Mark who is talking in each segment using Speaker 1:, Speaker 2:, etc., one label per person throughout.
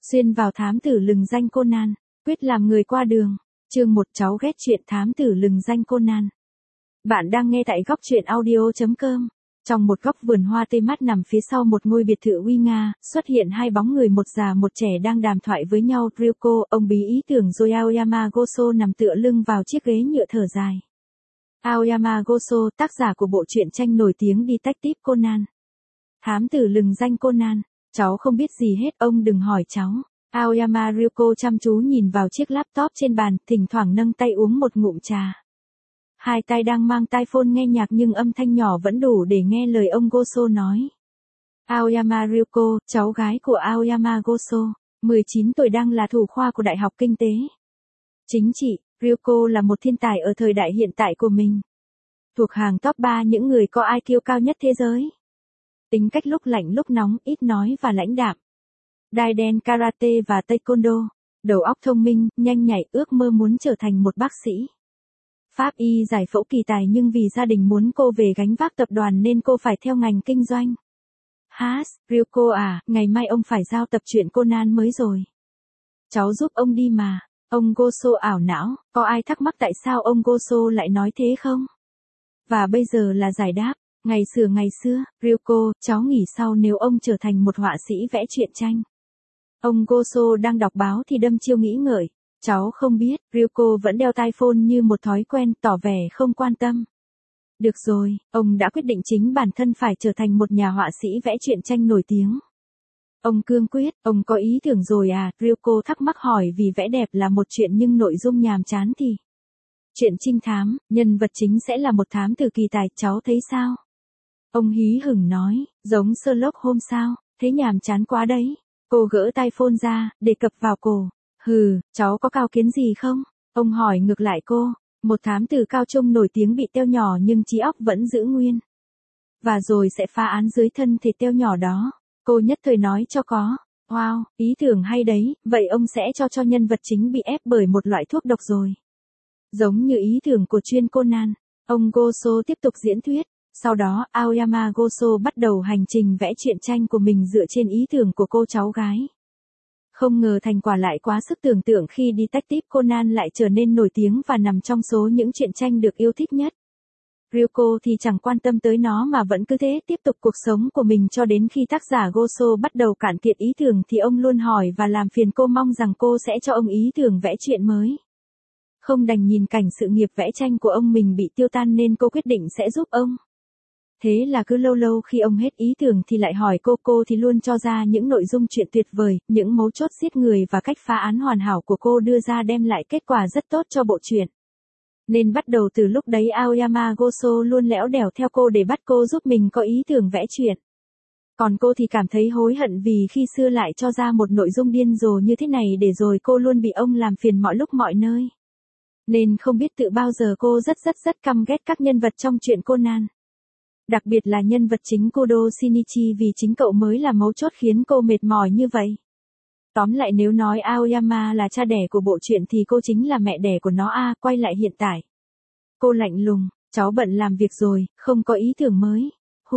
Speaker 1: Xuyên vào thám tử lừng danh Conan, quyết làm người qua đường. Chương 1 cháu ghét chuyện thám tử lừng danh Conan. Bạn đang nghe tại góc truyện audio.com. Trong một góc vườn hoa tê mát nằm phía sau một ngôi biệt thự uy nga, xuất hiện hai bóng người, một già một trẻ đang đàm thoại với nhau. Ryuko, ông bí ý tưởng, rồi Aoyama Goso nằm tựa lưng vào chiếc ghế nhựa thở dài. Aoyama Goso, tác giả của bộ truyện tranh nổi tiếng Detective Conan. Thám tử lừng danh Conan, cháu không biết gì hết, ông đừng hỏi cháu. Aoyama Ryuko chăm chú nhìn vào chiếc laptop trên bàn, thỉnh thoảng nâng tay uống một ngụm trà. Hai tay đang mang tai phone nghe nhạc nhưng âm thanh nhỏ vẫn đủ để nghe lời ông Goso nói. Aoyama Ryuko, cháu gái của Aoyama Goso, 19 tuổi, đang là thủ khoa của Đại học Kinh tế Chính trị. Ryuko là một thiên tài ở thời đại hiện tại của mình. Thuộc hàng top 3 những người có IQ cao nhất thế giới. Tính cách lúc lạnh lúc nóng, ít nói và lãnh đạm. Đai đen karate và taekwondo. Đầu óc thông minh, nhanh nhạy, ước mơ muốn trở thành một bác sĩ. Pháp y giải phẫu kỳ tài nhưng vì gia đình muốn cô về gánh vác tập đoàn nên cô phải theo ngành kinh doanh. Ryuko à, ngày mai ông phải giao tập truyện Conan mới rồi. Cháu giúp ông đi mà. Ông Goso ảo não, có ai thắc mắc tại sao ông Goso lại nói thế không? Và bây giờ là giải đáp. Ngày xưa, Ryuko, cháu nghĩ sau nếu ông trở thành một họa sĩ vẽ truyện tranh. Ông Goso đang đọc báo thì đâm chiêu nghĩ ngợi. Cháu không biết, Ryuko vẫn đeo tai phone như một thói quen, tỏ vẻ không quan tâm. Được rồi, ông đã quyết định chính bản thân phải trở thành một nhà họa sĩ vẽ truyện tranh nổi tiếng. Ông cương quyết, ông có ý tưởng rồi à? Ryuko thắc mắc hỏi, vì vẽ đẹp là một chuyện nhưng nội dung nhàm chán thì. Chuyện trinh thám, nhân vật chính sẽ là một thám tử kỳ tài, cháu thấy sao? Ông hí hửng nói, giống Sherlock Holmes sao, thế nhàm chán quá đấy. Cô gỡ tai phone ra, đề cập vào cổ. Cháu có cao kiến gì không? Ông hỏi ngược lại cô. Một thám tử cao trung nổi tiếng bị teo nhỏ nhưng trí óc vẫn giữ nguyên. Và rồi sẽ phá án dưới thân thể teo nhỏ đó. Cô nhất thời nói cho có. Wow, ý tưởng hay đấy, vậy ông sẽ cho nhân vật chính bị ép bởi một loại thuốc độc rồi. Giống như ý tưởng của chuyên Conan. Ông Goso tiếp tục diễn thuyết. Sau đó, Aoyama Goso bắt đầu hành trình vẽ truyện tranh của mình dựa trên ý tưởng của cô cháu gái. Không ngờ thành quả lại quá sức tưởng tượng khi Detective Conan lại trở nên nổi tiếng và nằm trong số những truyện tranh được yêu thích nhất. Ryuko thì chẳng quan tâm tới nó mà vẫn cứ thế tiếp tục cuộc sống của mình cho đến khi tác giả Goso bắt đầu cạn kiệt ý tưởng thì ông luôn hỏi và làm phiền cô, mong rằng cô sẽ cho ông ý tưởng vẽ truyện mới. Không đành nhìn cảnh sự nghiệp vẽ tranh của ông mình bị tiêu tan nên cô quyết định sẽ giúp ông. Thế là cứ lâu lâu khi ông hết ý tưởng thì lại hỏi cô thì luôn cho ra những nội dung chuyện tuyệt vời, những mấu chốt giết người và cách phá án hoàn hảo của cô đưa ra đem lại kết quả rất tốt cho bộ truyện. Nên bắt đầu từ lúc đấy Aoyama Goso luôn lẽo đẻo theo cô để bắt cô giúp mình có ý tưởng vẽ truyện. Còn cô thì cảm thấy hối hận vì khi xưa lại cho ra một nội dung điên rồ như thế này để rồi cô luôn bị ông làm phiền mọi lúc mọi nơi. Nên không biết tự bao giờ cô rất căm ghét các nhân vật trong truyện Conan. Đặc biệt là nhân vật chính Kodo Shinichi vì chính cậu mới là mấu chốt khiến cô mệt mỏi như vậy. Tóm lại nếu nói Aoyama là cha đẻ của bộ truyện thì cô chính là mẹ đẻ của nó à. Quay lại hiện tại. Cô lạnh lùng, cháu bận làm việc rồi, không có ý tưởng mới.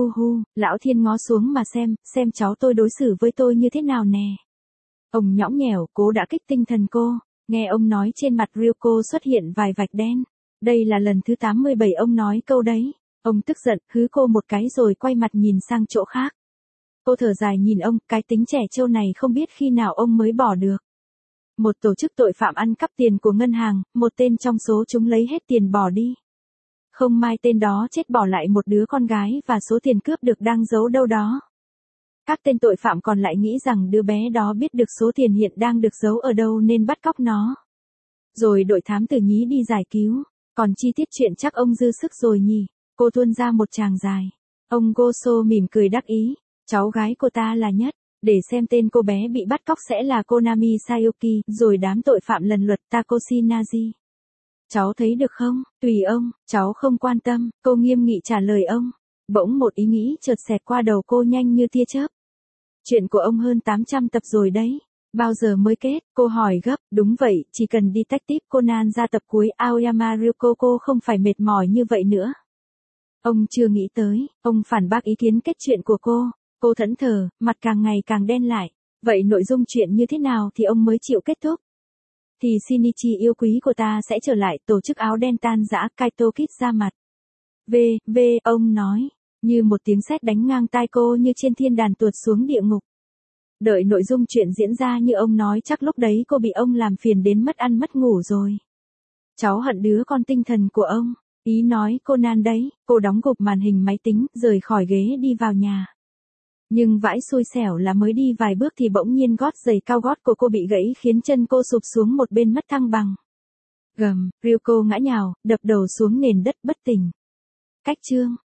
Speaker 1: Lão thiên ngó xuống mà xem cháu tôi đối xử với tôi như thế nào nè. Ông nhõng nhẽo, cố đã kích tinh thần cô. Nghe ông nói trên mặt Ryuko xuất hiện vài vạch đen. Đây là lần thứ 87 ông nói câu đấy. Ông tức giận, hứ cô một cái rồi quay mặt nhìn sang chỗ khác. Cô thở dài nhìn ông, cái tính trẻ trâu này không biết khi nào ông mới bỏ được. Một tổ chức tội phạm ăn cắp tiền của ngân hàng, một tên trong số chúng lấy hết tiền bỏ đi. Không may tên đó chết bỏ lại một đứa con gái và số tiền cướp được đang giấu đâu đó. Các tên tội phạm còn lại nghĩ rằng đứa bé đó biết được số tiền hiện đang được giấu ở đâu nên bắt cóc nó. Rồi đội thám tử nhí đi giải cứu. Còn chi tiết chuyện chắc ông dư sức rồi nhỉ. Cô tuôn ra một tràng dài. Ông Goso mỉm cười đắc ý. Cháu gái cô ta là nhất. Để xem tên cô bé bị bắt cóc sẽ là Konami Sayuki, rồi đám tội phạm lần lượt Takoshi Naji. Cháu thấy được không? Tùy ông, cháu không quan tâm, cô nghiêm nghị trả lời ông. Bỗng một ý nghĩ chợt xẹt qua đầu cô nhanh như tia chớp. Chuyện của ông hơn 800 tập rồi đấy. Bao giờ mới kết? Cô hỏi gấp. Đúng vậy, chỉ cần Detective Conan ra tập cuối Aoyama Ryuko cô không phải mệt mỏi như vậy nữa. Ông chưa nghĩ tới, ông phản bác ý kiến kết chuyện của cô. Cô thẫn thờ, mặt càng ngày càng đen lại. Vậy nội dung chuyện như thế nào thì ông mới chịu kết thúc? Thì Shinichi yêu quý của ta sẽ trở lại, tổ chức áo đen tan rã, Kaito Kid ra mặt. Ông nói, như một tiếng sét đánh ngang tai cô như trên thiên đàn tuột xuống địa ngục. Đợi nội dung chuyện diễn ra như ông nói chắc lúc đấy cô bị ông làm phiền đến mất ăn mất ngủ rồi. Cháu hận đứa con tinh thần của ông. Ý nói Conan đấy, cô đóng gục màn hình máy tính, rời khỏi ghế đi vào nhà. Nhưng vãi xui xẻo là mới đi vài bước thì bỗng nhiên gót giày cao gót của cô bị gãy khiến chân cô sụp xuống một bên mất thăng bằng. Gầm, Ryuko ngã nhào, đập đầu xuống nền đất bất tỉnh. Cách chương